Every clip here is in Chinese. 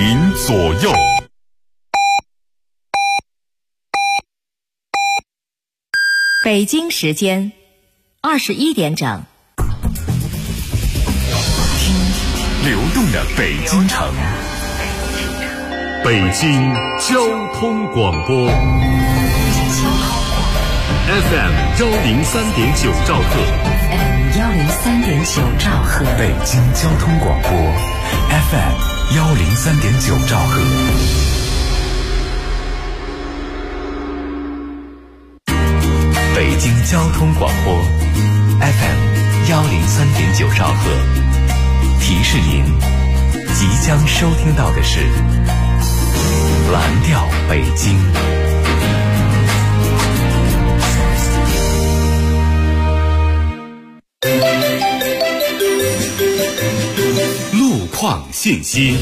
您左右。 北京时间21点整， 听流动的北京城，北京交通广播 FM 103.9兆赫， 103.9兆赫， 北京交通广播 FM 103.9兆赫。北京交通广播 FM 103.9兆赫，提示您即将收听到的是蓝调北京。 路况信息。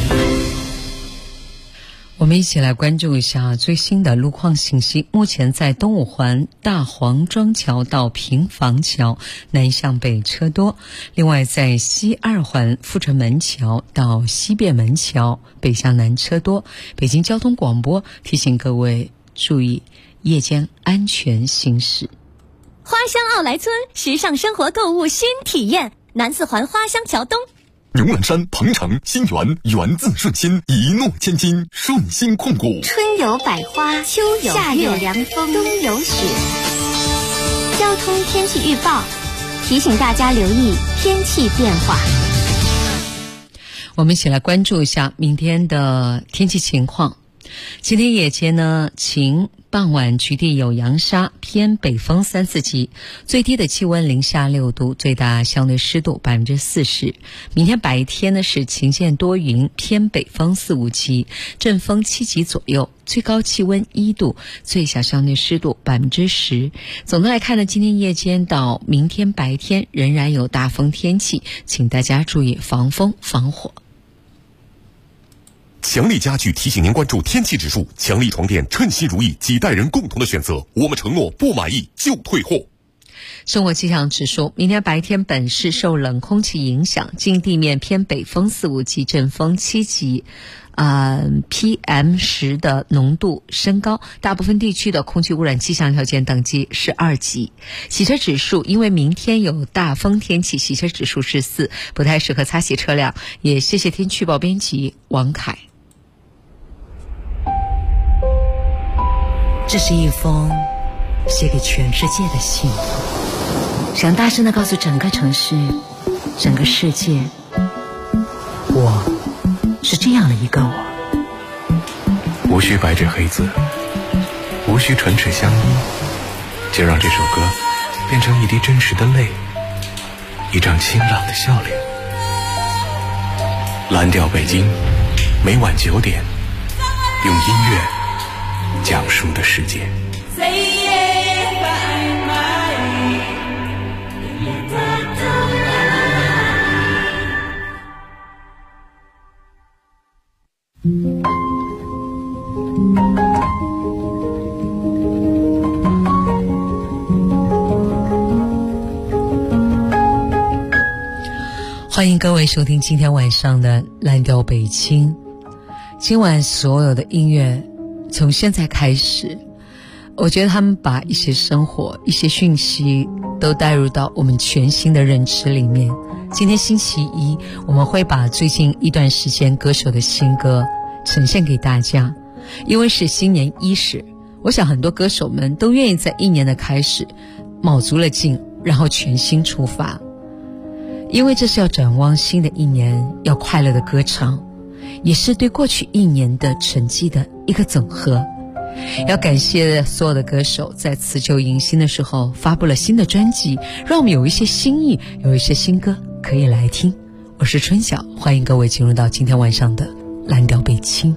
我们一起来关注一下最新的路况信息。目前在东五环大黄庄桥到平房桥南向北车多，另外在西二环阜成门桥到西便门桥北向南车多。北京交通广播提醒各位注意夜间安全行驶。 花乡奥莱村时尚生活购物新体验，南四环花乡桥东。 牛栏山、鹏城、新源，源自顺心，一诺千金，顺心控股。 春有百花，秋有夏有凉风，冬有雪。交通天气预报提醒大家留意天气变化。 我们一起来关注一下明天的天气情况。今天夜间呢，晴，傍晚局地有扬沙，偏北风3、4级，最低的气温零下6度，最大相对湿度40%。明天白天呢是晴间多云，偏北风4、5级，阵风7级左右，最高气温1度，最小相对湿度10%。总的来看呢，今天夜间到明天白天仍然有大风天气，请大家注意防风防火。 强力家具提醒您关注天气指数，强力床垫称心如意，几代人共同的选择，我们承诺不满意就退货。 生活气象指数，明天白天本市受冷空气影响，近地面偏北风4、5级，阵风7级。PM10 的浓度升高，大部分地区的空气污染气象条件等级是2级。洗车指数，因为明天有大风天气，洗车指数是4，不太适合擦洗车辆。也谢谢天气预报编辑王凯。 这是一封写给全世界的信，想大声地告诉整个城市、整个世界，我是这样的一个我。 无需白纸黑字，无需唇齿相依，就让这首歌变成一滴真实的泪，一张清朗的笑脸。蓝调北京，每晚9点，用音乐讲述的世界。 欢迎各位收听今天晚上的蓝调北京。今晚所有的音乐从现在开始，我觉得他们把一些生活、一些讯息都带入到我们全新的认知里面。今天星期一，我们会把最近一段时间歌手的新歌呈现给大家。因为是新年伊始，我想很多歌手们都愿意在一年的开始卯足了劲，然后全新出发。因为这是要展望新的一年，要快乐的歌唱，也是对过去一年的成绩的一个总和。要感谢所有的歌手在辞旧迎新的时候发布了新的专辑，让我们有一些新意，有一些新歌可以来听。我是春晓，欢迎各位进入到今天晚上的蓝调北京。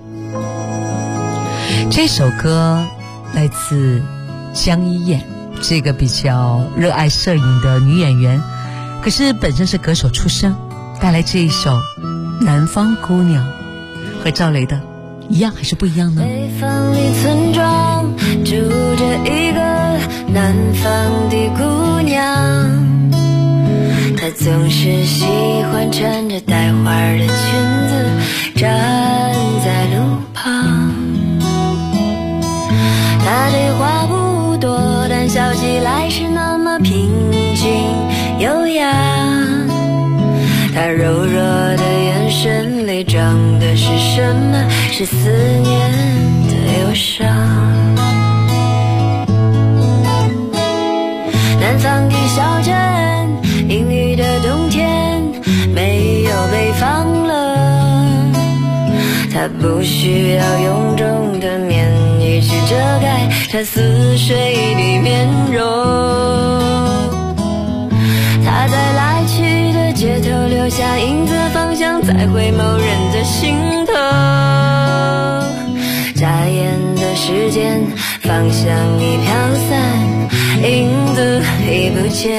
这首歌来自江一燕，这个比较热爱摄影的女演员，可是本身是歌手出身，带来这一首《南方姑娘》，和赵雷的一样还是不一样呢？ 北方的村庄住着一个南方的姑娘，她总是喜欢穿着带花的裙子站在的是什么？是思念的忧伤。南方的小镇，阴雨的冬天，没有北方了。它不需要臃肿的棉衣去遮盖它似水的面容。它在来去的街头留下影子，方向在回眸人的心头。眨眼的时间，方向已飘散，影子已不见。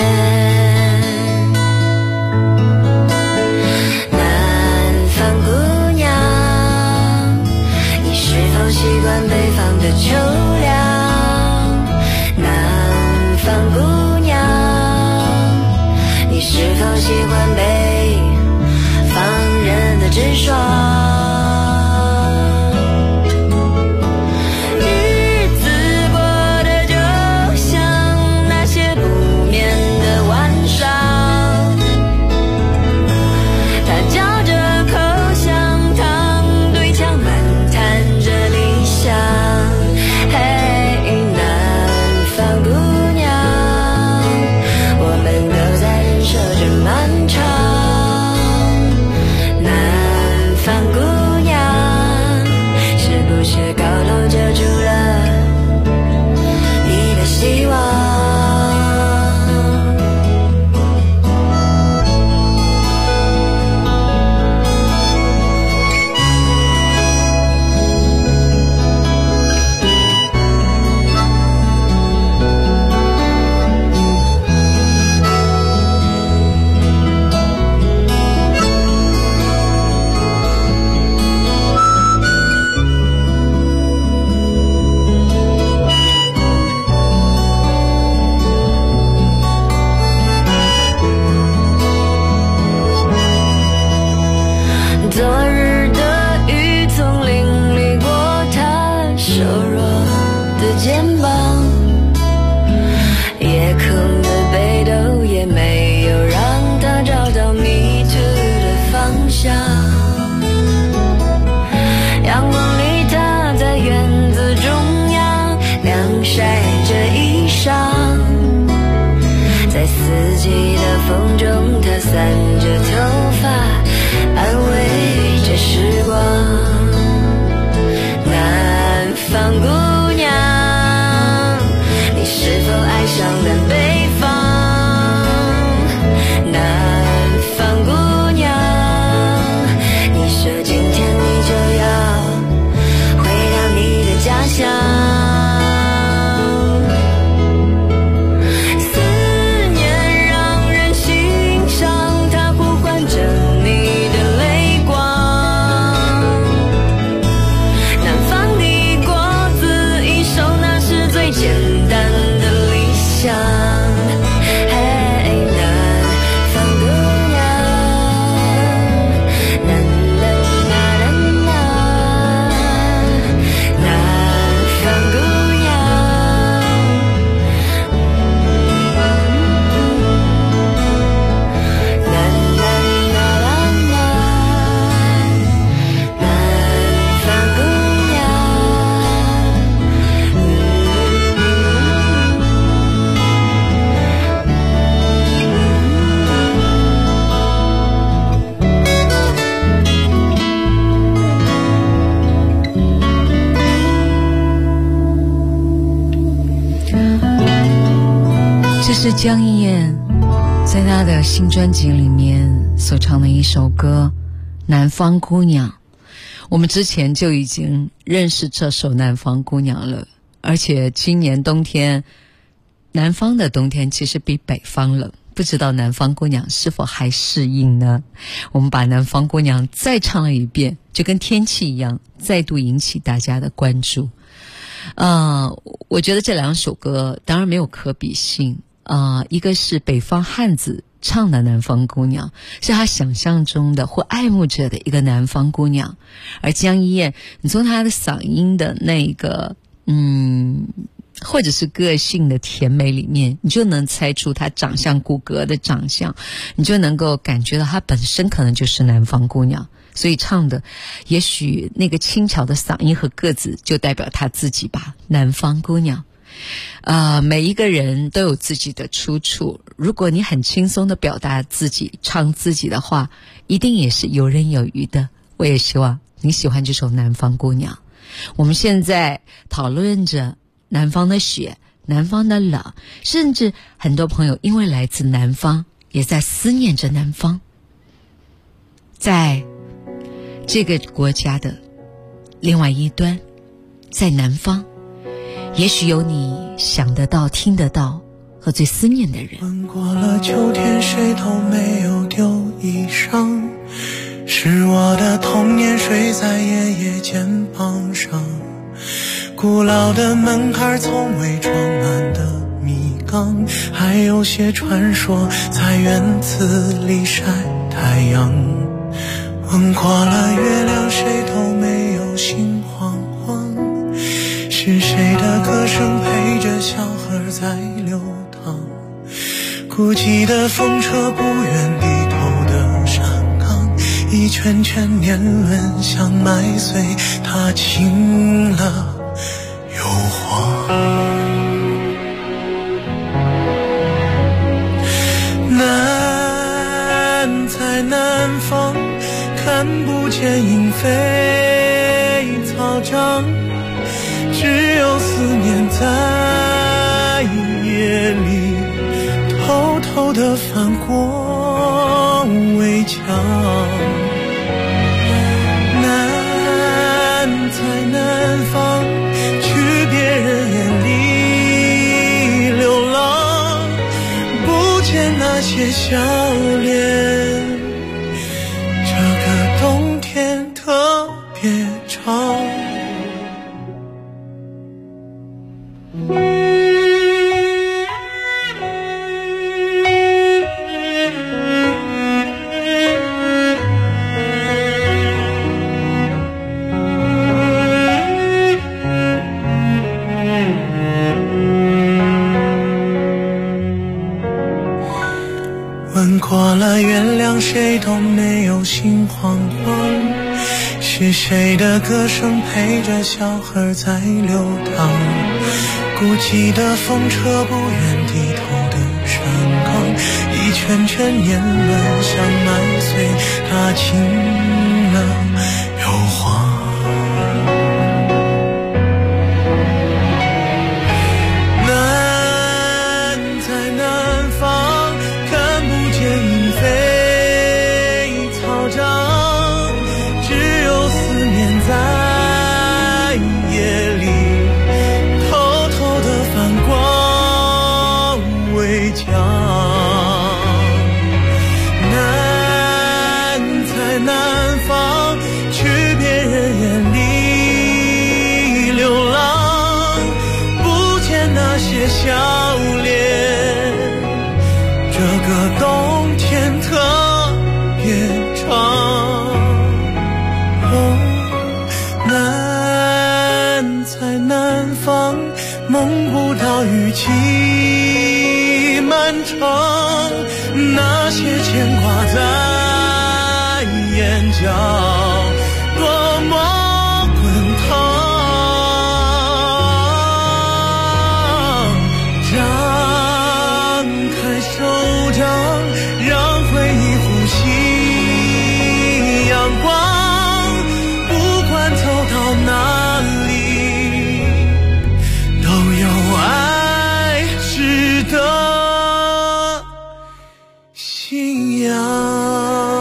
南方姑娘，你是否习惯北方的秋凉？南方姑娘，你是否喜欢北方人的直爽？ 是江一燕在她的新专辑里面所唱的一首歌《南方姑娘》。我们之前就已经认识这首《南方姑娘》了，而且今年冬天，南方的冬天其实比北方冷，不知道南方姑娘是否还适应呢？我们把南方姑娘再唱了一遍，就跟天气一样，再度引起大家的关注。我觉得这两首歌当然没有可比性。一个是北方汉子唱的南方姑娘，是他想象中的或爱慕着的一个南方姑娘。而江一燕，你从她的嗓音的那个或者是个性的甜美里面，你就能猜出她长相骨骼的长相，你就能够感觉到她本身可能就是南方姑娘。 所以唱的也许那个轻巧的嗓音和个子就代表他自己吧。南方姑娘，每一个人都有自己的出处，如果你很轻松的表达自己，唱自己的话，一定也是游刃有余的。我也希望你喜欢这首南方姑娘。我们现在讨论着南方的雪，南方的冷，甚至很多朋友因为来自南方也在思念着南方。在这个国家的另外一端，在南方，也许有你想得到听得到和最思念的人。 问过了秋天谁都没有丢衣裳，是我的童年睡在爷爷肩膀上，古老的门槛从未装满的米缸，还有些传说在院子里晒太阳。问过了月亮谁都没有心慌慌，是谁的歌声陪着小河在流淌，孤寂的风车不愿低头的山岗，一圈圈年轮像麦穗，它轻了又晃。南在南方，看不见莺飞草长，只有思念在夜里偷偷地翻过围墙。南在南方，去别人眼里流浪，不见那些笑脸，这个冬天特别长。问过了月亮谁都没有心慌慌，是谁的歌声陪着小河在流淌，孤寂的风车不愿低头的山岗，一圈圈年轮像麦穗，它轻了又晃。南在南方，看不见莺飞草长，只有思念在夜里偷偷地翻过围墙。南在南方，去别人眼里流浪，不见那些笑脸，这个冬天特别长。南在南方，梦不到雨季漫长，那些牵挂在眼角，多么滚烫。张开手掌，让回忆呼吸阳光，不管走到哪里，都有爱值得信仰。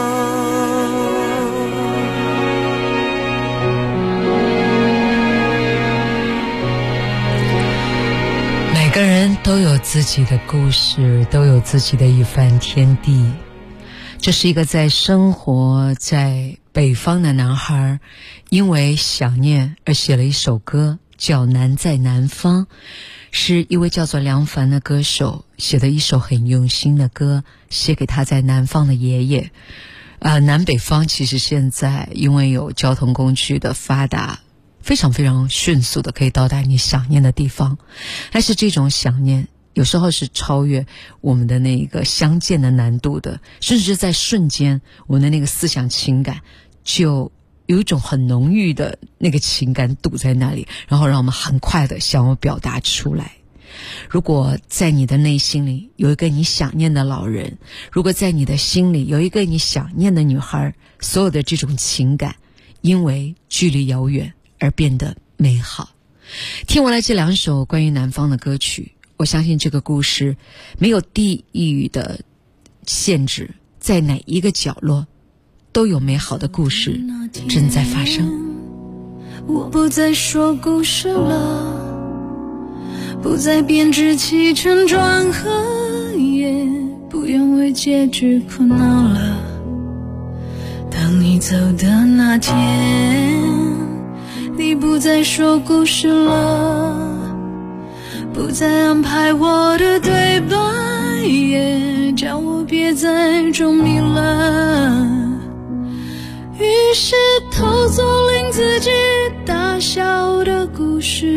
每个人都有自己的故事，都有自己的一番天地。这是一个在生活在北方的男孩，因为想念而写了一首歌，叫《南在南方》，是一位叫做梁凡的歌手写的一首很用心的歌，写给他在南方的爷爷。南北方其实现在因为有交通工具的发达，非常非常迅速的可以到达你想念的地方，但是这种想念有时候是超越我们的那个相见的难度的，甚至在瞬间我们的那个思想情感就有一种很浓郁的那个情感堵在那里，然后让我们很快的想要表达出来。如果在你的内心里有一个你想念的老人，如果在你的心里有一个你想念的女孩，所有的这种情感因为距离遥远而变得美好。听完了这2首关于南方的歌曲，我相信这个故事没有地域的限制，在哪一个角落都有美好的故事正在发生。 我不再说故事了，不再编织起承转合，也不用为结局苦恼了。当你走的那天，你不再说故事了，不再安排我的对白，也叫我别再装迷了。于是偷走令自己大笑的故事，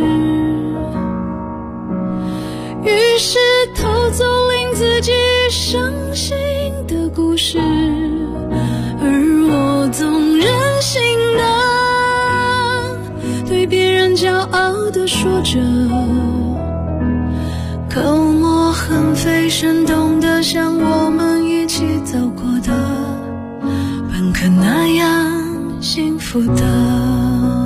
于是偷走令自己伤心的故事，而我总任性的对别人骄傲地说着，口沫横飞，生动的像我们一起走过的，本可那样幸福的。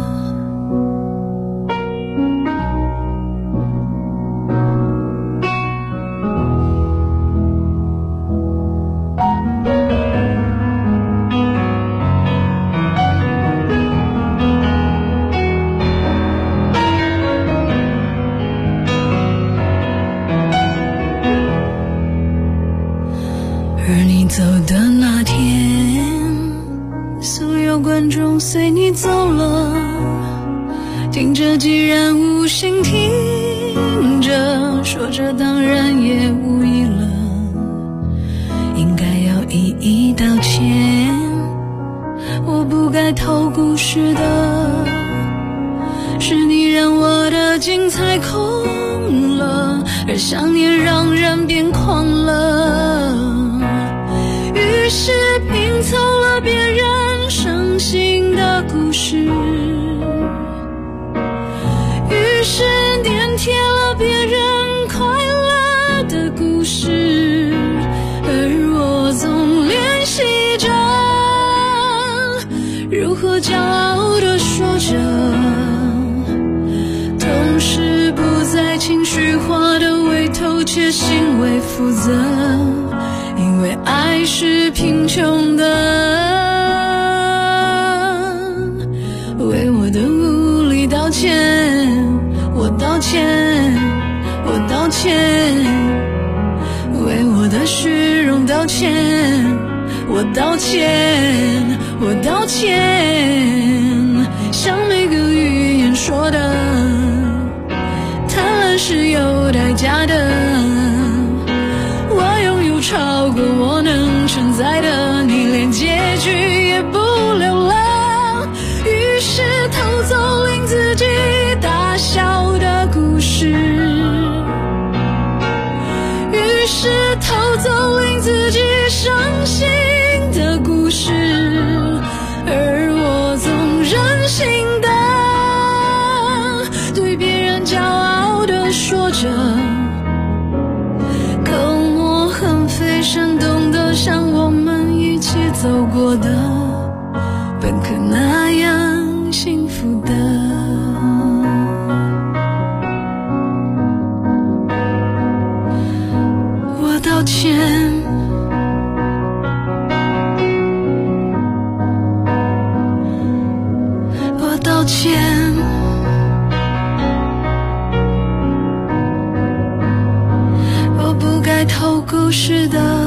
走的那天，所有观众随你走了，听着既然无心听着，说着当然也无意了，应该要一一道歉。我不该偷故事的，是你让我的精彩空了，而想念让人变狂了，于是拼凑了别人伤心的故事，于是粘贴了别人快乐的故事，而我总练习着如何骄傲地说着，同时不再情绪化地为偷窃行为负责，因为爱是贫穷的，为我的无力道歉，我道歉，我道歉，为我的虚荣道歉，我道歉，我道歉，像每个语言说的，贪婪是有代价的，超过我能承载的，你连结局也不留了，于是偷走令自己大笑的故事，于是偷走令自己伤心的故事，而我总任性的对别人骄傲地说着，生动的像我们一起走过的，本可那样幸福的。我道歉，我道歉，我不该偷故事的。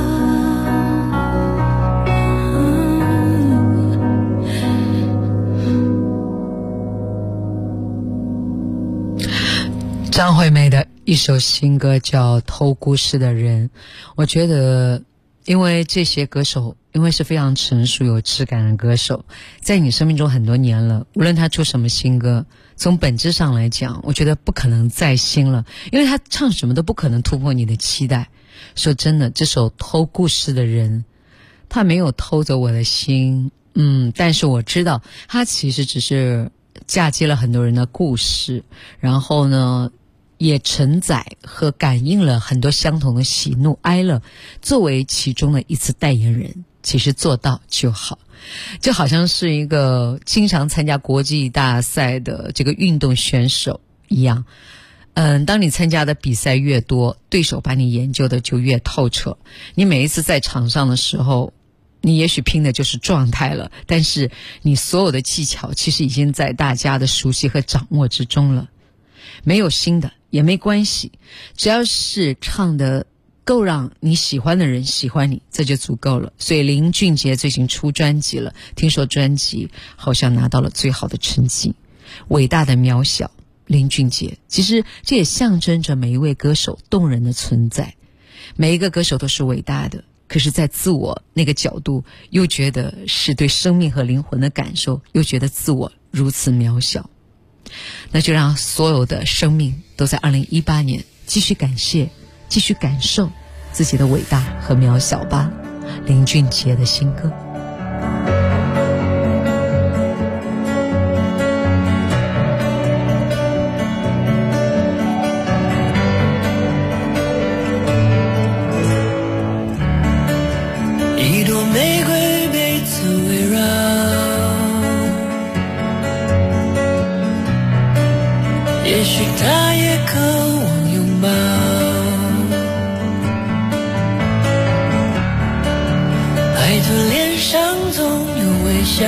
张惠妹的一首新歌叫《偷故事的人》，我觉得因为这些歌手因为是非常成熟有质感的歌手，在你生命中很多年了，无论他出什么新歌，从本质上来讲我觉得不可能再新了，因为他唱什么都不可能突破你的期待。说真的，这首《偷故事的人》他没有偷走我的心， 但是我知道它其实只是嫁接了很多人的故事，然后呢也承载和感应了很多相同的喜怒哀乐，作为其中的一次代言人，其实做到就好。就好像是一个经常参加国际大赛的这个运动选手一样，当你参加的比赛越多，对手把你研究的就越透彻。你每一次在场上的时候，你也许拼的就是状态了，但是你所有的技巧其实已经在大家的熟悉和掌握之中了。没有新的也没关系，只要是唱的够让你喜欢的人喜欢你，这就足够了。所以林俊杰最近出专辑了，听说专辑好像拿到了最好的成绩。伟大的渺小林俊杰，其实这也象征着每一位歌手动人的存在。每一个歌手都是伟大的，可是在自我那个角度又觉得是对生命和灵魂的感受，又觉得自我如此渺小。那就让所有的生命都在2018年继续感谢，继续感受自己的伟大和渺小吧。林俊杰的新歌。 一朵玫瑰被刺围绕，也许他也渴望拥抱，爱的脸上总有微笑，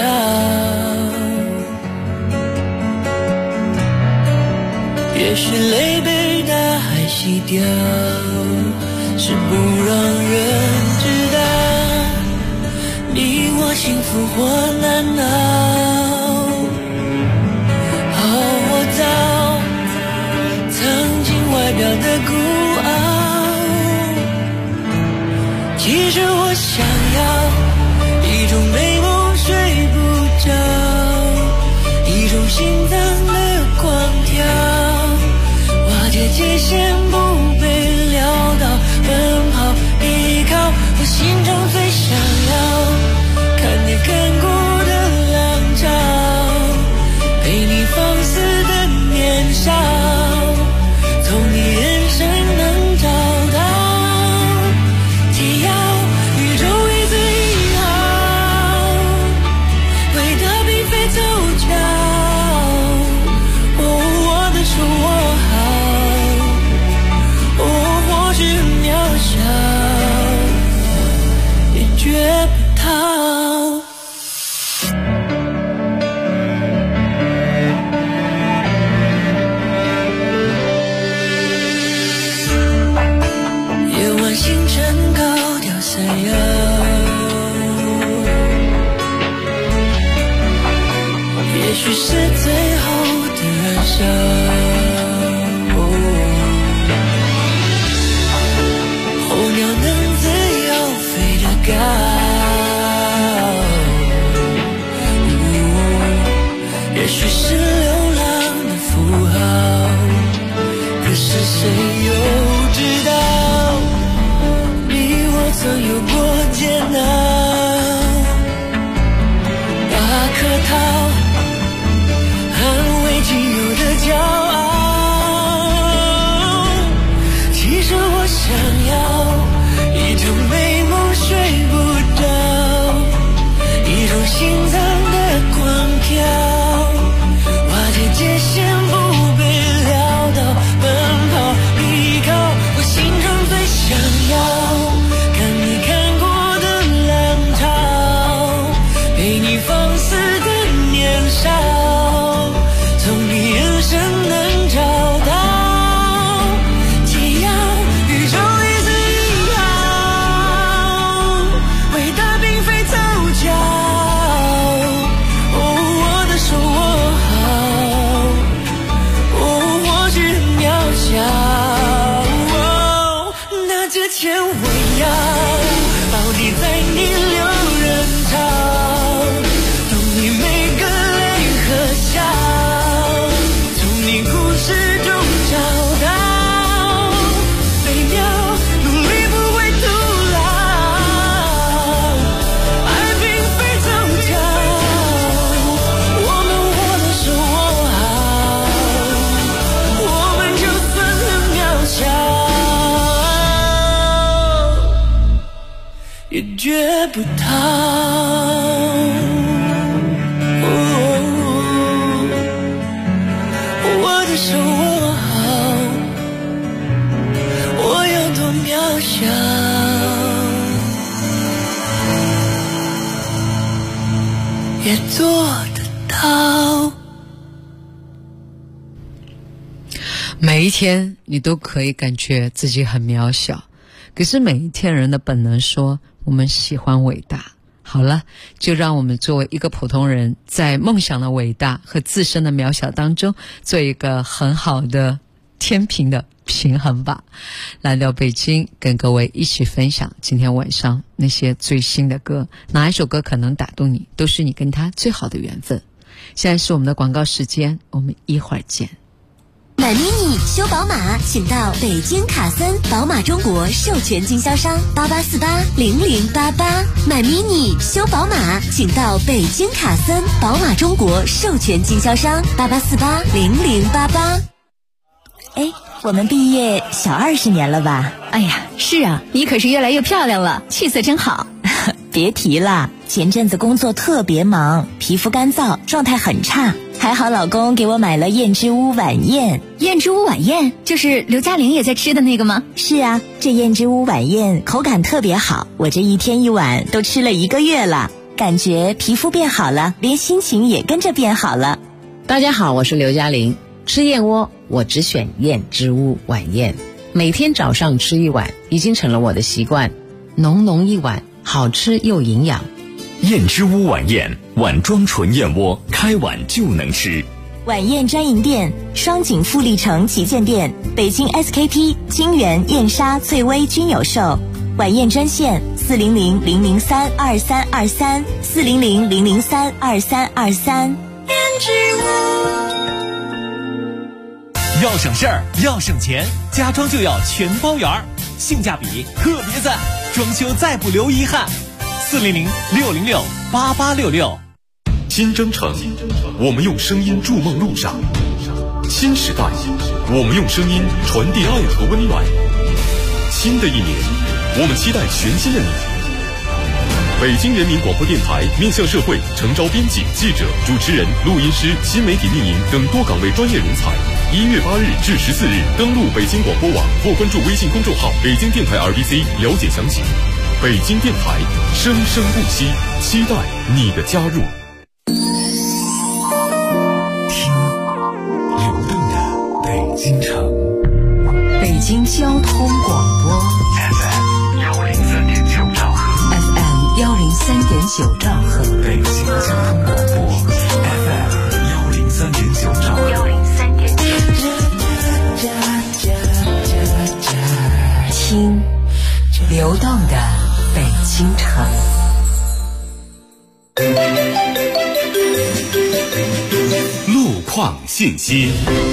也许泪被大海洗掉，是不让人知道你我幸福或难熬。我早曾经外表的孤傲，其实我想要一种美梦睡不着，一种心脏的狂跳，瓦解界限不被撂倒，奔跑依靠我心中最想要看你看过的浪潮，陪你放肆的年少，从你眼神能找到解药，宇宙一字一号，伟大并非凑巧，我的手握好，或许渺小，也绝不逃。夜晚星辰高调闪耀，也许是最后的燃烧，候鸟能自由飞得高，也许是流浪的符号，可是谁又知道你我曾有过煎熬，把客套安慰仅有的骄傲，其实我想要一种美梦睡不着，一种心脏的狂跳，瓦解界限不被撂倒，奔跑依不到。我的手握好，我有多渺小，也做得到。 每一天你都可以感觉自己很渺小，可是每一天人的本能说我们喜欢伟大。好了，就让我们作为一个普通人，在梦想的伟大和自身的渺小当中做一个很好的天平的平衡吧。来到北京跟各位一起分享今天晚上那些最新的歌，哪一首歌可能打动你，都是你跟他最好的缘分。现在是我们的广告时间，我们一会儿见。 买 mini 修宝马，请到北京卡森宝马中国授权经销商88480088。买 mini 修宝马，请到北京卡森宝马中国授权经销商88480088。 哎，我们毕业小20年了吧？ 哎呀，是啊，你可是越来越漂亮了，气色真好。 别提了，前阵子工作特别忙，皮肤干燥，状态很差。还好老公给我买了燕之屋晚宴。 燕之屋晚宴就是刘嘉玲也在吃的那个吗？ 是啊，这燕之屋晚宴口感特别好，我这一天一碗都吃了1个月了，感觉皮肤变好了，连心情也跟着变好了。 大家好，我是刘嘉玲。吃燕窝我只选燕之屋晚宴，每天早上吃1碗已经成了我的习惯，浓浓一碗，好吃又营养。 燕之屋晚宴，碗装纯燕窝，开碗就能吃。 晚宴专营店：双井富力城旗舰店、北京 SKP、金源、燕莎、翠微均有售。晚宴专线400-003-2323，400-003-2323。 燕之屋。 要省事儿，要省钱，家装就要全包圆儿，性价比特别赞，装修再不留遗憾。400-606-8866。 新征程，我们用声音筑梦路上；新时代，我们用声音传递爱和温暖。新的一年，我们期待全新的你。北京人民广播电台面向社会诚招编辑、记者、主持人、录音师、新媒体运营等多岗位专业人才。1月8日至14日，登录北京广播网或关注微信公众号“北京电台 RBC” 了解详情。北京电台，生生不息，期待你的加入。 听流动的北京城， 北京交通广播 FM103.9兆赫 ，FM103.9兆赫， 北京交通广播 FM103.9兆赫 ，103.9。听流动的北京城。 路况信息。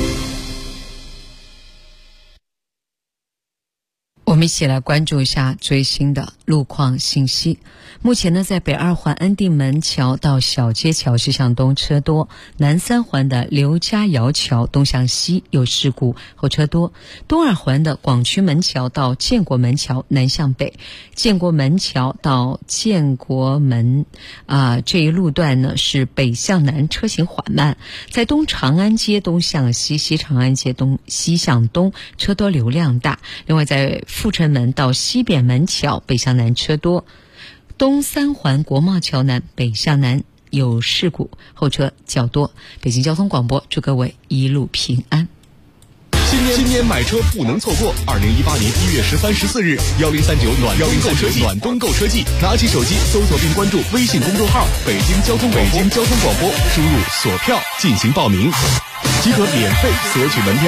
我们一起来关注一下最新的路况信息。目前呢，在北2环安定门桥到小街桥西向东车多，南3环的刘家窑桥东向西有事故，后车多。东2环的广渠门桥到建国门桥南向北，建国门桥到建国门这一路段呢是北向南车行缓慢。在东长安街东向西，西长安街东西向东车多流量大。另外在阜成门到西扁门桥北向南车多，东3环国贸桥南北向南有事故，后车较多。北京交通广播祝各位一路平安。 新年买车不能错过！2018年1月13、14日，1039暖冬购车季，拿起手机搜索并关注微信公众号“北京交通广播”，输入锁票进行报名，即可免费索取门票。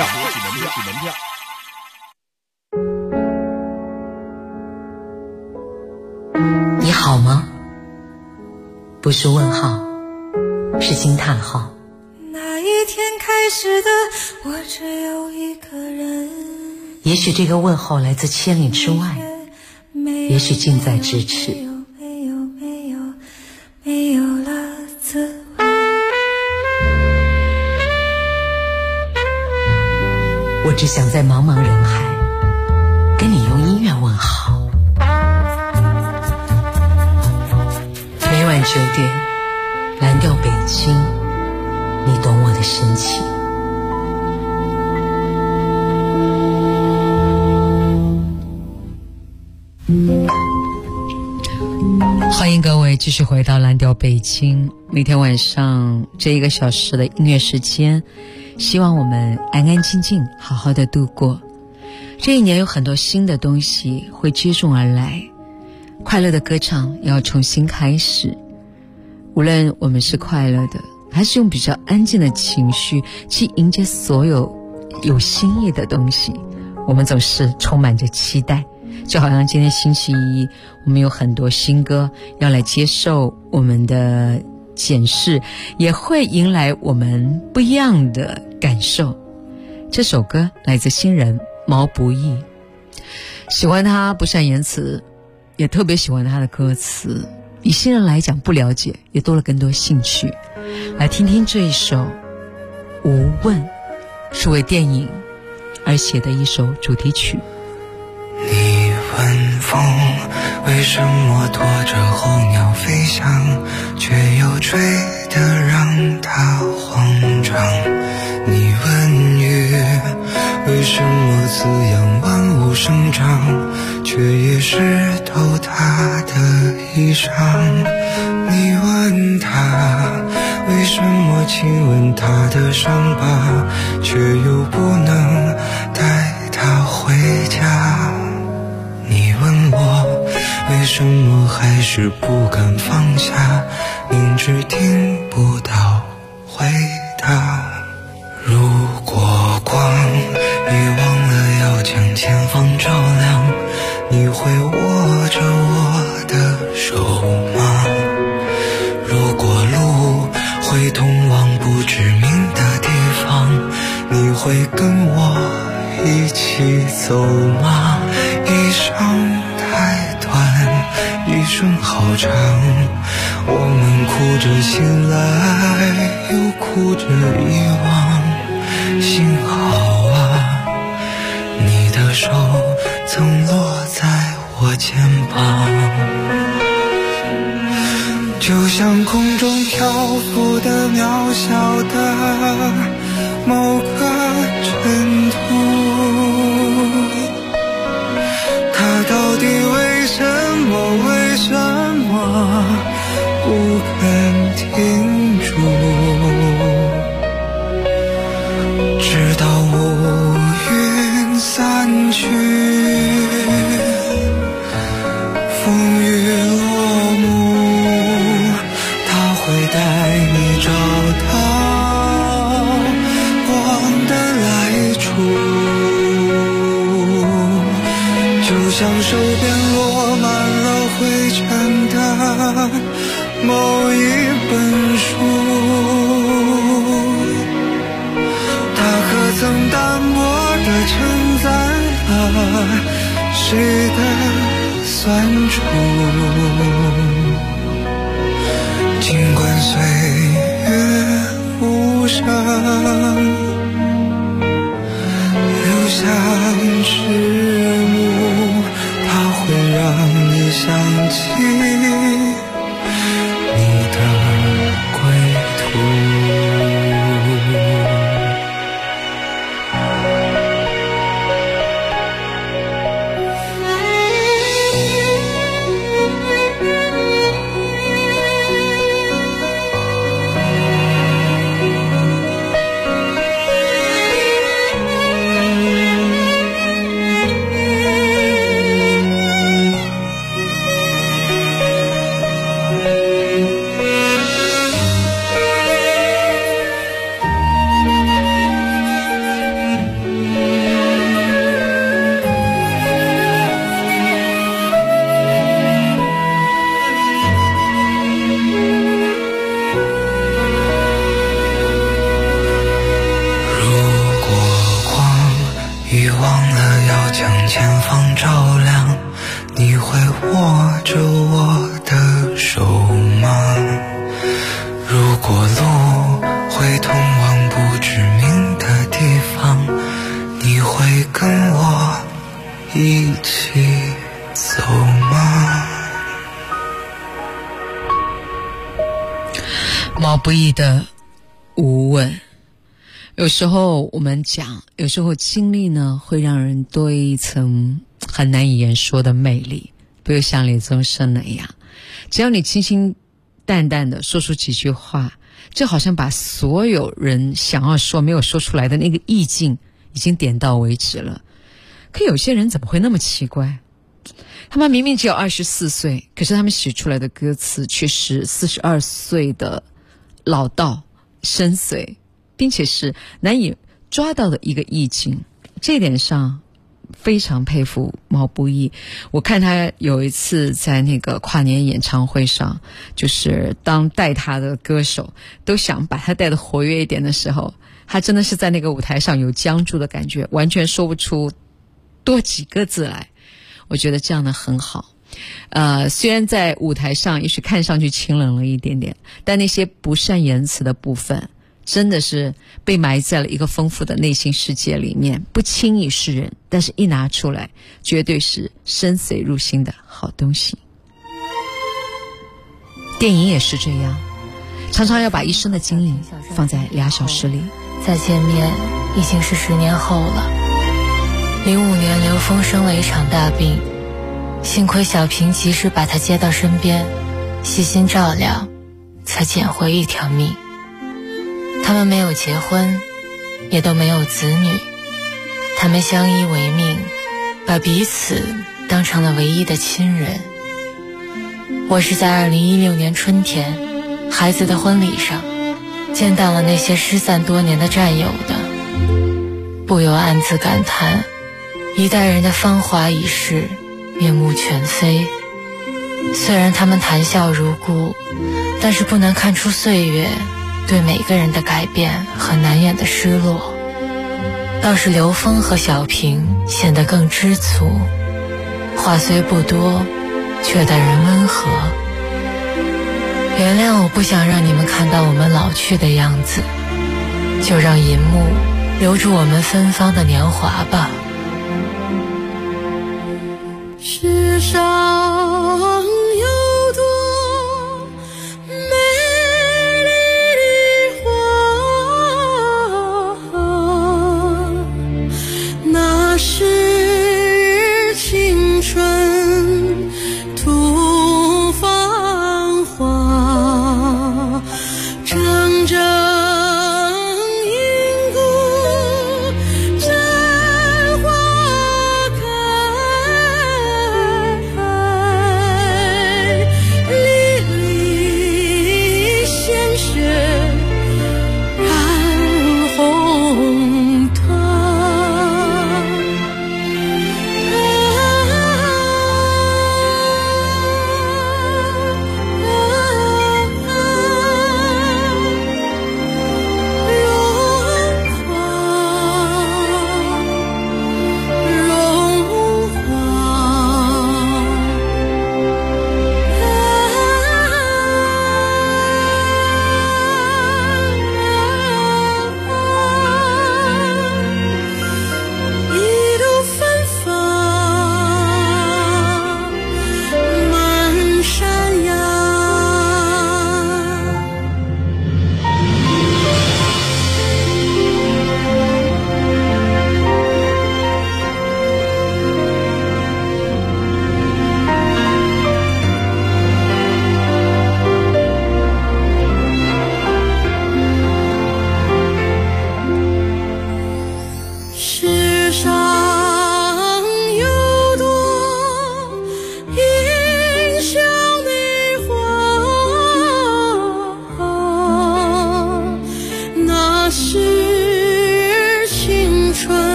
你好吗？不是问号，是惊叹号。 那一天开始的，我只有一个人。 也许这个问候来自千里之外，也许近在咫尺。 没有了滋味。 我只想在茫茫人海，跟你用音乐问好。 9点，蓝调北京，你懂我的深情。欢迎各位继续回到蓝调北京，每天晚上这1个小时的音乐时间，希望我们安安静静好好的度过。这一年有很多新的东西会接踵而来，快乐的歌唱要重新开始。无论我们是快乐的，还是用比较安静的情绪去迎接所有有新意的东西，我们总是充满着期待。就好像今天星期一，我们有很多新歌要来接受我们的检视，也会迎来我们不一样的感受。这首歌来自新人毛不易，喜欢他不善言辞，也特别喜欢他的歌词。以新人来讲，不了解也多了更多兴趣。来听听这一首《无问》，是为电影而写的一首主题曲。 你问风为什么拖着候鸟飞翔，却又追得让它慌张？你问雨为什么滋养万物生长，却也湿透它的衣裳？你问他为什么亲吻他的伤疤，却又不能带他回家？你问我为什么还是不敢放下，明知听不到回答。如果光遗忘了要将前方照亮，你会握着我的手吗？如果路会通往不知名的地方，你会跟我一起走吗？一生太短，一生好长，我们哭着醒来，又哭着遗忘。幸好啊，你的手曾落在我肩膀，就像空中漂浮的渺小的某个尘土，它到底为什么不肯停住？直到乌云散去，风雨落幕，它会带你找到光的来处，就像手边落满了灰尘的某一本书，它可曾淡薄地承载了谁的酸楚？尽管岁月无声，留下迟暮，它会让你想起你的归途。 毛不易的无问。有时候我们讲，有时候经历呢会让人多一层很难以言说的魅力，比如像李宗盛那样，只要你清清淡淡的说出几句话，就好像把所有人想要说没有说出来的那个意境已经点到为止了。可有些人怎么会那么奇怪，他们明明只有24岁，可是他们写出来的歌词却是42岁的老道深邃，并且是难以抓到的一个意境。这一点上非常佩服毛不易。我看他有一次在那个跨年演唱会上，就是当带他的歌手都想把他带得活跃一点的时候，他真的是在那个舞台上有僵住的感觉，完全说不出多几个字来。我觉得这样的很好。虽然在舞台上也许看上去清冷了一点点，但那些不善言辞的部分真的是被埋在了一个丰富的内心世界里面，不轻易示人，但是一拿出来绝对是深邃入心的好东西。电影也是这样，常常要把一生的精力放在2小时里。 再见面已经是10年后了。05年刘峰生了一场大病，幸亏小平及时把他接到身边，细心照料，才捡回一条命。他们没有结婚，也都没有子女，他们相依为命，把彼此当成了唯一的亲人。我是在2016年春天孩子的婚礼上见到了那些失散多年的战友的，不由暗自感叹，一代人的芳华已逝，面目全非。虽然他们谈笑如故，但是不难看出岁月对每个人的改变和难掩的失落。倒是刘峰和小平显得更知足，话虽不多，却待人温和。原谅我不想让你们看到我们老去的样子，就让银幕留住我们芬芳的年华吧。 世上有多美丽的花，那是青春吐芳华，铮铮银骨绽花开。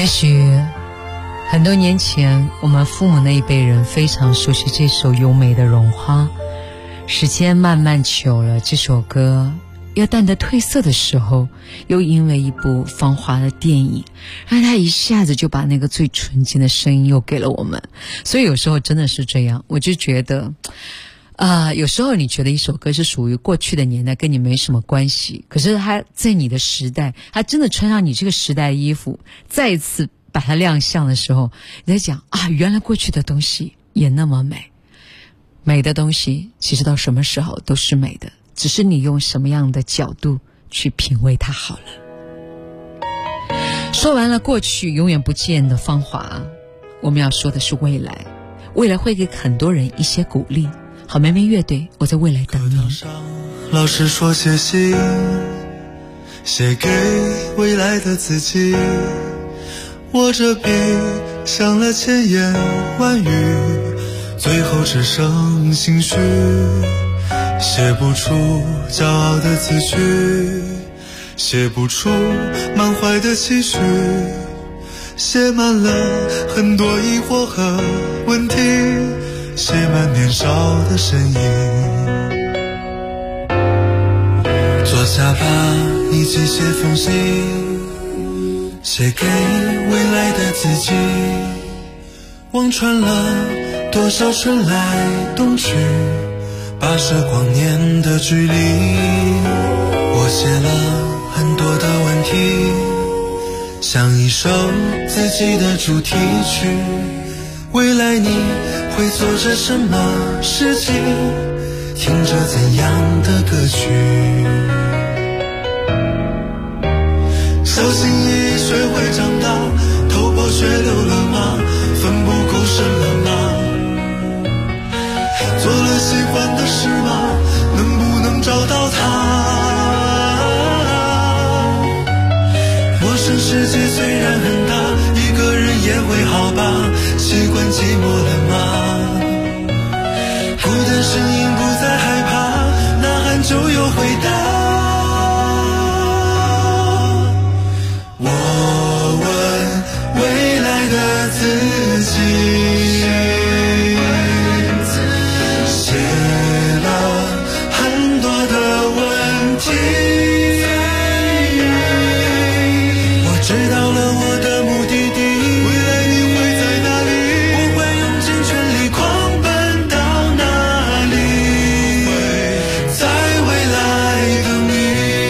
也许很多年前，我们父母那一辈人非常熟悉这首优美的《绒花》。时间慢慢久了，这首歌要淡得褪色的时候，又因为一部芳华的电影，让它一下子就把那个最纯净的声音又给了我们。所以有时候真的是这样，我就觉得有时候你觉得一首歌是属于过去的年代，跟你没什么关系，可是它在你的时代，它真的穿上你这个时代的衣服，再一次把它亮相的时候，你在讲原来过去的东西也那么美。美的东西其实到什么时候都是美的，只是你用什么样的角度去品味它好了。说完了过去永远不见的芳华，我们要说的是未来。未来会给很多人一些鼓励。好妹妹乐队，我在未来等你。 老师说写信，写给未来的自己，握着笔想了千言万语，最后只剩心虚，写不出骄傲的字句，写不出满怀的期许，写满了很多疑惑和问题，写满年少的身影。坐下吧，一起写封信，写给未来的自己，望穿了多少春来冬去，跋涉光年的距离。我写了很多的问题，像一首自己的主题曲。未来你会做着什么事情，听着怎样的歌曲。小心翼翼学会长大，头破血流了吗？奋不顾身了吗？做了喜欢的事吗？能不能找到他？陌生世界虽然很大，一个人也会好吧？习惯寂寞了吗？孤单声音不再害怕，呐喊就有回答。我问未来的自己，知道了我的目的地，未来你会在哪里？我会用尽全力狂奔到哪里？会在未来等你。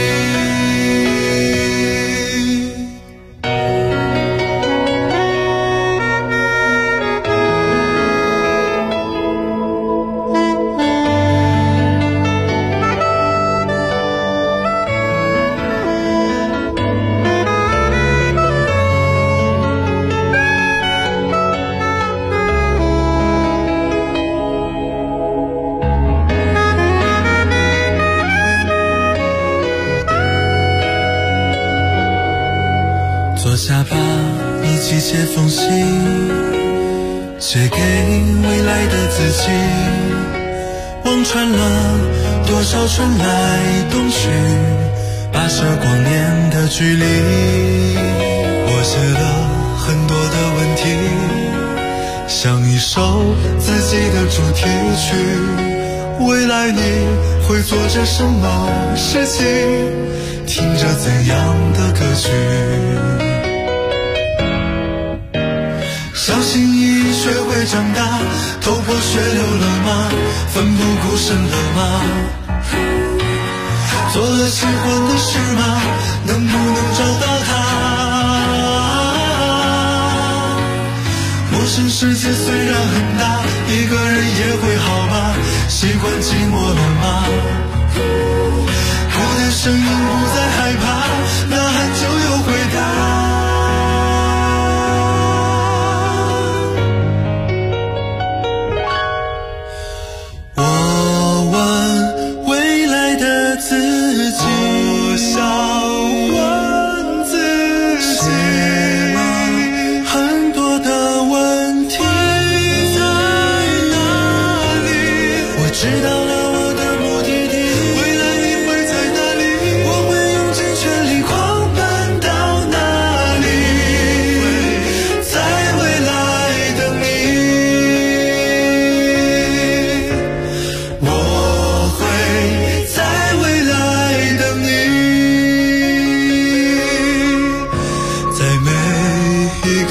坐下吧，一起写封信，写给未来的自己，望穿了多少春来冬去，跋涉光年的距离。我写了很多的问题，像一首自己的主题曲。未来你会做着什么事情，听着怎样的歌曲。小心翼翼学会长大，头破血流了吗？奋不顾身了吗？做了喜欢的事吗？能不能找到他？陌生世界虽然很大，一个人也会好吧？习惯寂寞了吗？孤单声音不再害怕，呐喊就有回答。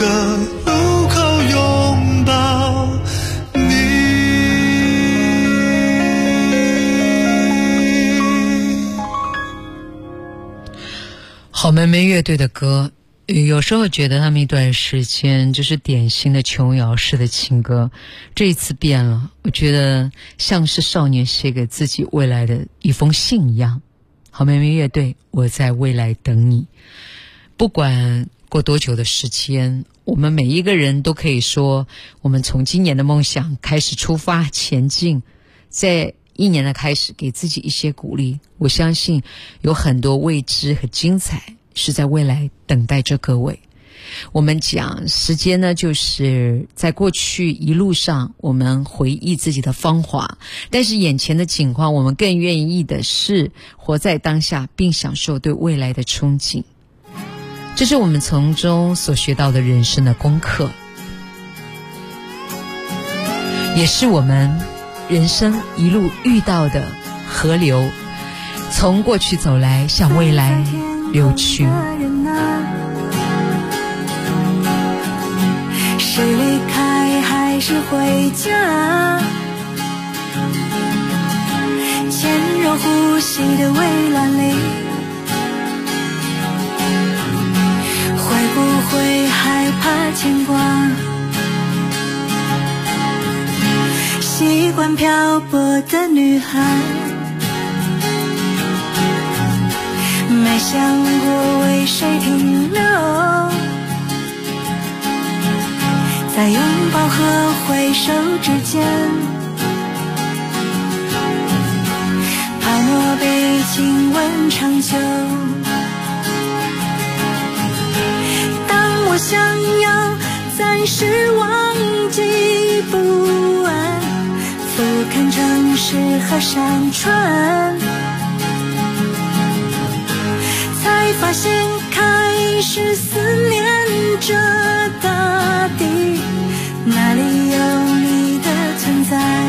个路口拥抱你。 好妹妹乐队的歌，有时候觉得他们一段时间就是典型的琼瑶式的情歌，这一次变了，我觉得像是少年写给自己未来的一封信一样。好妹妹乐队，我在未来等你。不管过多久的时间，我们每一个人都可以说，我们从今年的梦想开始出发前进，在一年的开始给自己一些鼓励。我相信有很多未知和精彩是在未来等待着各位。我们讲时间呢，就是在过去一路上我们回忆自己的芳华，但是眼前的景况，我们更愿意的是活在当下，并享受对未来的憧憬。这是我们从中所学到的人生的功课，也是我们人生一路遇到的河流，从过去走来，向未来流去。 是离开还是回家？牵柔呼吸的围栏里，会不会害怕牵挂？习惯漂泊的女孩，没想过为谁停留，在拥抱和挥手之间，泡沫被亲吻长久。当我想要暂时忘记不安，俯瞰城市和山川，才发现开始思念着大地，哪里有你的存在？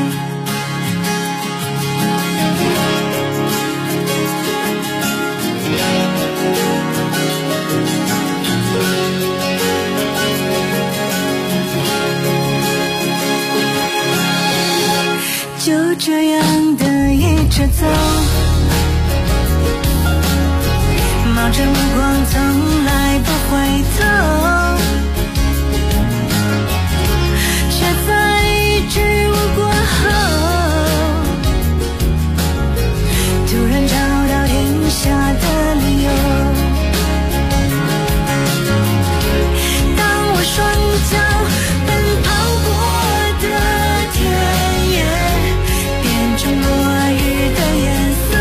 就这样的一直走，冒着目光从来不回头，却在一句我过后，突然找到停下的理由。当我双脚奔跑过的田野变成落日的颜色，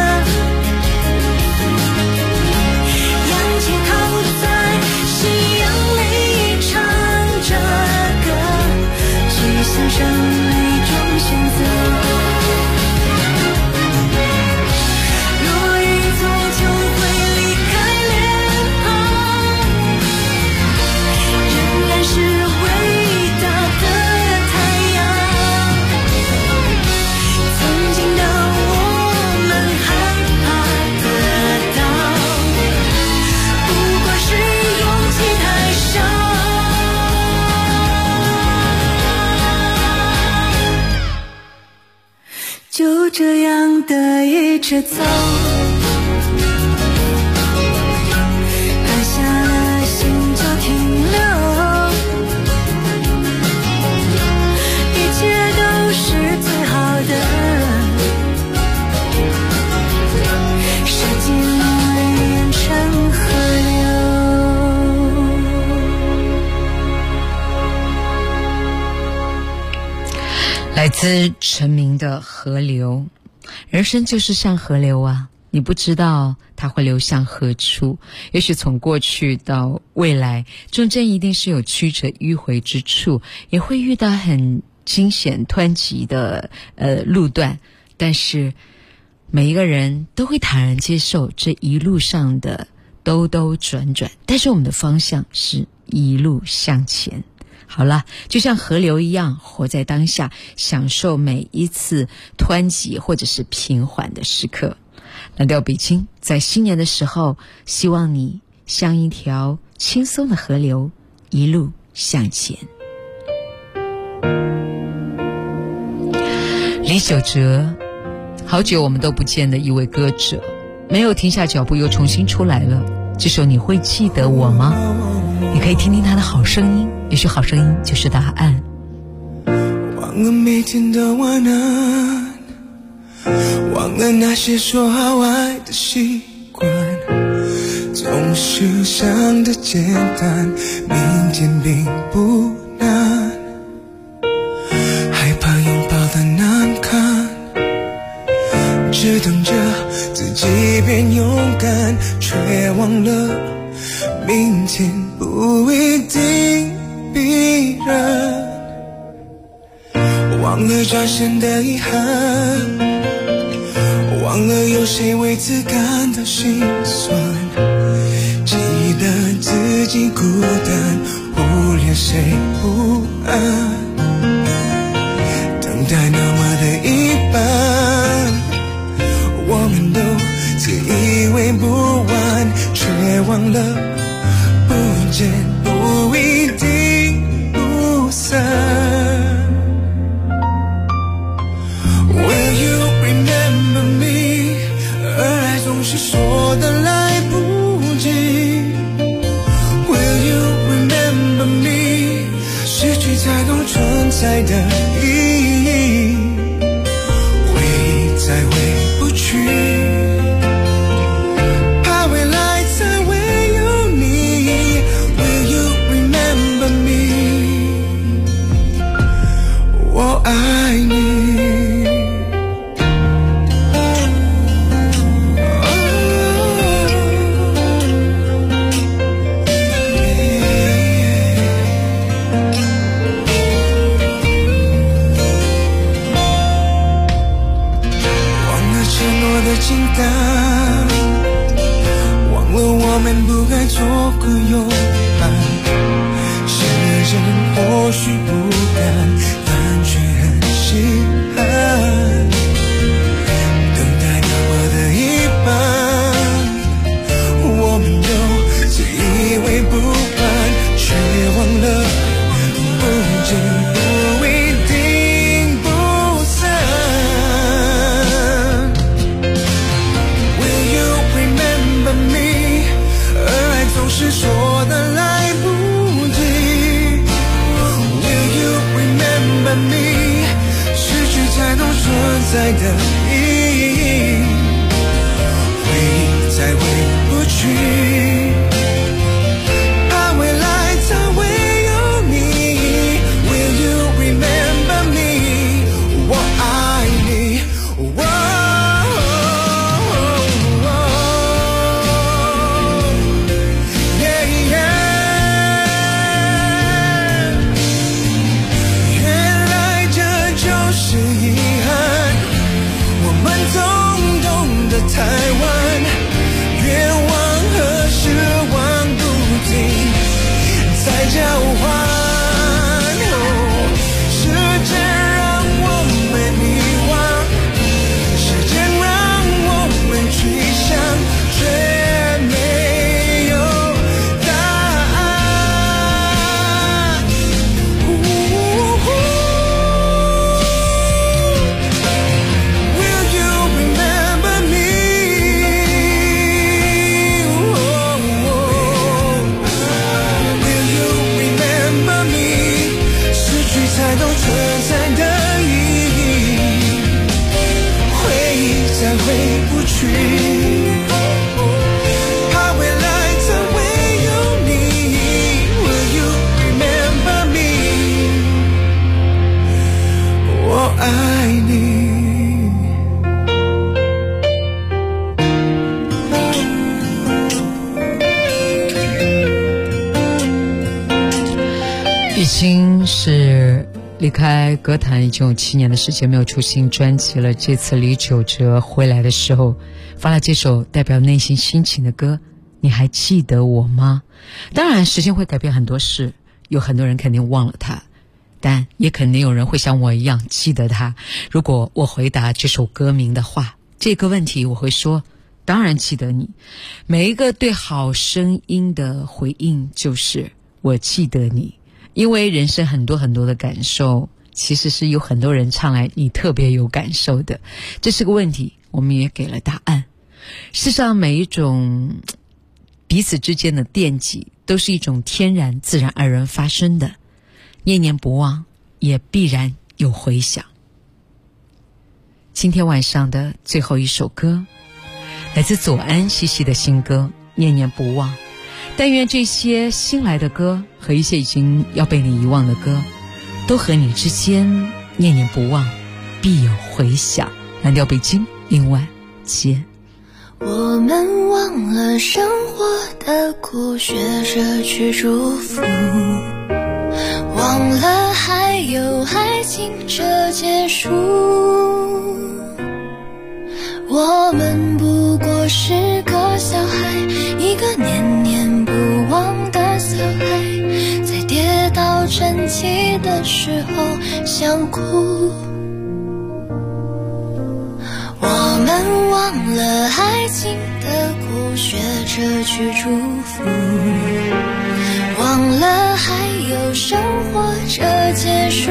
仰起头在夕阳里唱着歌，去享受每种选择。落日终究会离开脸庞，仍然是伟大的太阳。曾经的我们害怕得到，不过是勇气太少。就这样的一直走，按下了心就停留，一切都是最好的，时间蜿蜒成河流。 来自陈明的河流。人生就是像河流啊，你不知道它会流向何处，也许从过去到未来，中间一定是有曲折迂回之处，也会遇到很惊险湍急的路段，但是每一个人都会坦然接受这一路上的兜兜转转，但是我们的方向是一路向前。好了，就像河流一样，活在当下，享受每一次湍急或者是平缓的时刻。蓝调北京，在新年的时候，希望你像一条轻松的河流， 一路向前。 李玖哲，好久我们都不见的一位歌者，没有停下脚步又重新出来了。这首你会记得我吗？你可以听听他的好声音，也许好声音就是答案。 忘了每天的晚安，忘了那些说好爱的习惯，总是想的简单，明天并不难，害怕拥抱的难堪，只等着自己变勇敢，却忘了明天不一定必然，忘了转身的遗憾，忘了有谁为此感到心酸，记得自己孤单，忽略谁不安，等待那么的一般，我们都自以为不完，却忘了不见不一定不散。Will you remember me？ 而爱总是说的来不及。Will you remember me？ 失去才懂存在的意义，回忆再回不去，怕未来再会有你。Will you remember me？ 我爱你。清淡，忘了我们不该做个拥伴，时间或许不甘，但却很稀罕，等待那么的一般，我们都自以为不安，却忘了不见不一定不散。总是说的来不及。 Will you remember me？ 失去才懂存在的意义，回忆再回不去，怕未来再会有你。 Will you remember me？ 我爱你，台湾，愿望和失望不停在交换。时间让我们迷惘，时间让我们去想，却没有答案。Will you remember me？ 才懂存在的意义，回忆再回不去，怕未来再会有你。 Will you remember me？ 我爱你。 已经是离开歌坛已经有7年的时间，没有出新专辑了。这次李玖哲回来的时候发了这首代表内心心情的歌，你还记得我吗？当然时间会改变很多事，有很多人肯定忘了他，但也肯定有人会像我一样记得他。如果我回答这首歌名的话，这个问题我会说当然记得你。每一个对好声音的回应就是我记得你。因为人生很多很多的感受，其实是有很多人唱来你特别有感受的，这是个问题，我们也给了答案。事实上每一种彼此之间的惦记都是一种天然自然而然发生的，念念不忘也必然有回响。今天晚上的最后一首歌来自左安西西的新歌《念念不忘》，但愿这些新来的歌和一些已经要被你遗忘的歌都和你之间念念不忘，必有回响。蓝调北京，另外见。 我们忘了生活的苦，学着去祝福，忘了还有爱情这结束。我们不过是个小孩，一个念念不忘的小孩，在跌倒站起的时候想哭。我们忘了爱情的苦，学着去祝福，忘了还有生活这结束。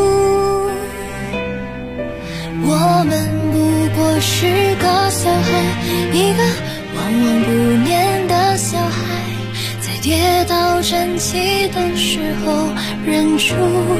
我们不过是个小孩，一个忘忘不念的小孩，在跌倒站起的时候忍住。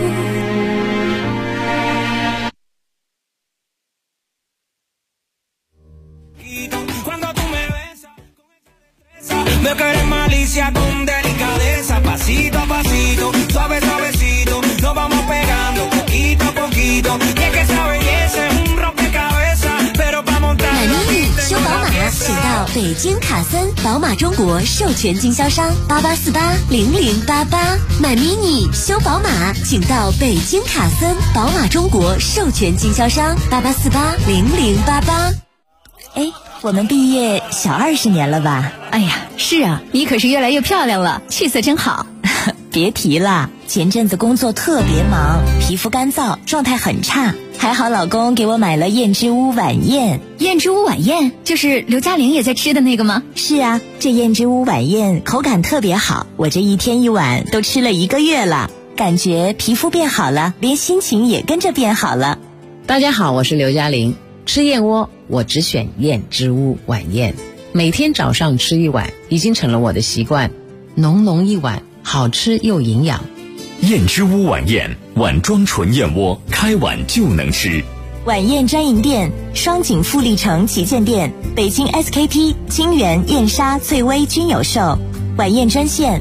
Veo que eres malicia con delicadeza, pasito a pasito, suave suavecito, nos vamos pegando poquito a poquito. Y es que esa belleza es un rompecabezas, pero para montar 买迷你修宝马，请到北京卡森宝马中国授权经销商88480088。买迷你修宝马，请到北京卡森宝马中国授权经销商88480088。 哎，我们毕业小20年了吧？ 哎呀，是啊，你可是越来越漂亮了，气色真好。 别提了，前阵子工作特别忙，皮肤干燥，状态很差，还好老公给我买了燕之屋晚宴。 燕之屋晚宴就是刘嘉玲也在吃的那个吗？ 是啊，这燕之屋晚宴口感特别好，我这一天一碗都吃了1个月了，感觉皮肤变好了，连心情也跟着变好了。 大家好，我是刘嘉玲。吃燕窝我只选燕之屋晚宴，每天早上吃1碗已经成了我的习惯，浓浓一碗，好吃又营养。 燕之屋晚宴，碗装纯燕窝，开碗就能吃。 晚宴专营店：双井富力城旗舰店、北京 SKP、清源、燕莎、翠微均有售。晚宴专线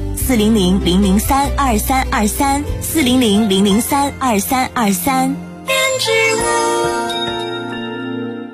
：400-003-2323，400-003-2323。 燕之屋。